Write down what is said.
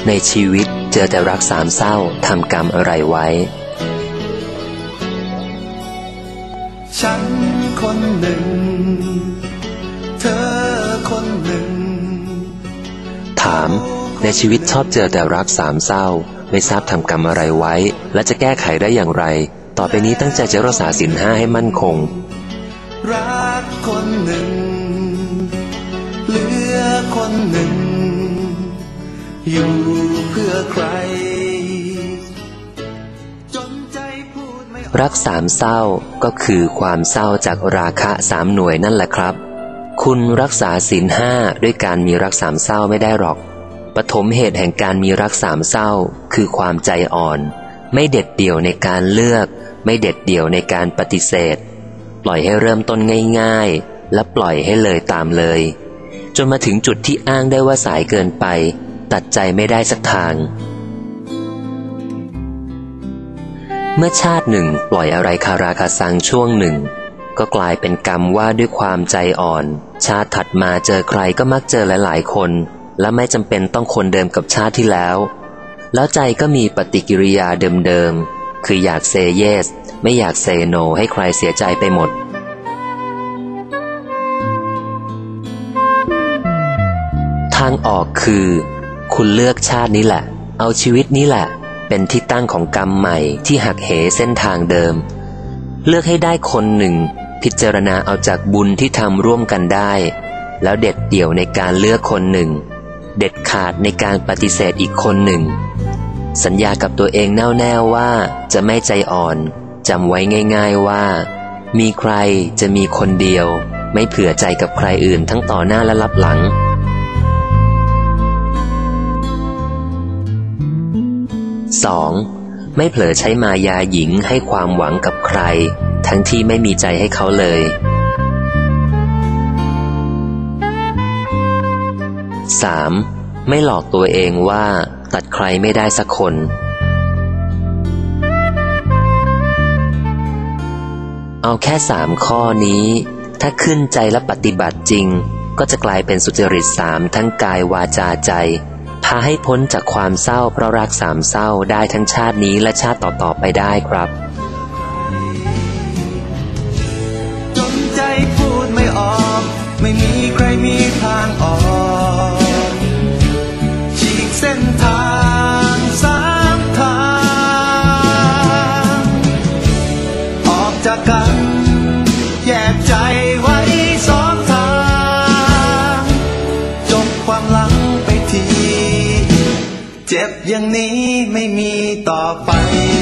ในชีวิตเจอแต่รักสามเศร้าทำกรรมอะไรไว้ฉันคนหนึ่งเธอคนหนึ่งถามในชีวิตชอบเจอแต่รักสามเศร้าไม่ทราบทำกรรมอะไรไว้และจะแก้ไขได้อย่างไรต่อไปนี้ตั้งใจจะรักษาศีล5ให้มั่นคงรักคนหนึ่งเหลือคนหนึ่งอยู่เพื่อใครจนใจพูดไม่ออกรักสามเศร้าก็คือความเศร้าจากราคะ3 หน่วยนั่นแหละครับคุณรักษาศีล5ด้วยการมีรักสามเศร้าไม่ได้หรอกปฐมเหตุแห่งการมีรักสามเศร้าคือความใจอ่อนไม่เด็ดเดี่ยวในการเลือกไม่เด็ดเดี่ยวในการปฏิเสธปล่อยให้เริ่มต้นง่ายๆและปล่อยให้เลยตามเลยจนมาถึงจุดที่อ้างได้ว่าสายเกินไปตัดใจไม่ได้สักทางเมื่อชาติหนึ่งปล่อยอะไรคาราคาซังช่วงหนึ่งก็กลายเป็นกรรมว่าด้วยความใจอ่อนชาติถัดมาเจอใครก็มักเจอหลายๆคนและไม่จำเป็นต้องคนเดิมกับชาติที่แล้วใจก็มีปฏิกิริยาเดิมๆคืออยากเซเยสไม่อยากเซโนให้ใครเสียใจไปหมดทางออกคือคุณเลือกชาตินี้แหละเอาชีวิตนี้แหละเป็นที่ตั้งของกรรมใหม่ที่หักเหเส้นทางเดิมเลือกให้ได้คนหนึ่งพิจารณาเอาจากบุญที่ทำร่วมกันได้แล้วเด็ดเดี่ยวในการเลือกคนหนึ่งเด็ดขาดในการปฏิเสธอีกคนหนึ่งสัญญากับตัวเองแน่วแน่ว่าจะไม่ใจอ่อนจำไว้ง่ายๆว่ามีใครจะมีคนเดียวไม่เผื่อใจกับใครอื่นทั้งต่อหน้าและลับหลัง 2. ไม่เผลอใช้มายาหญิงให้ความหวังกับใครทั้งที่ไม่มีใจให้เขาเลย 3. ไม่หลอกตัวเองว่าตัดใครไม่ได้สักคนเอาแค่3 ข้อนี้ถ้าขึ้นใจและปฏิบัติจริงก็จะกลายเป็นสุจริต3ทั้งกายวาจาใจพาให้พ้นจากความเศร้าเพราะรัก3เศร้าได้ทั้งชาตินี้และชาติต่อๆไปได้ครับจนใจพูดไม่ออกไม่มีใครมีทางออกฉีกเส้นทาง3 ทางออกจากกันแยกใจไว้2 ทางจบความหลังไปทีเจ็บอย่างนี้ไม่มีต่อไป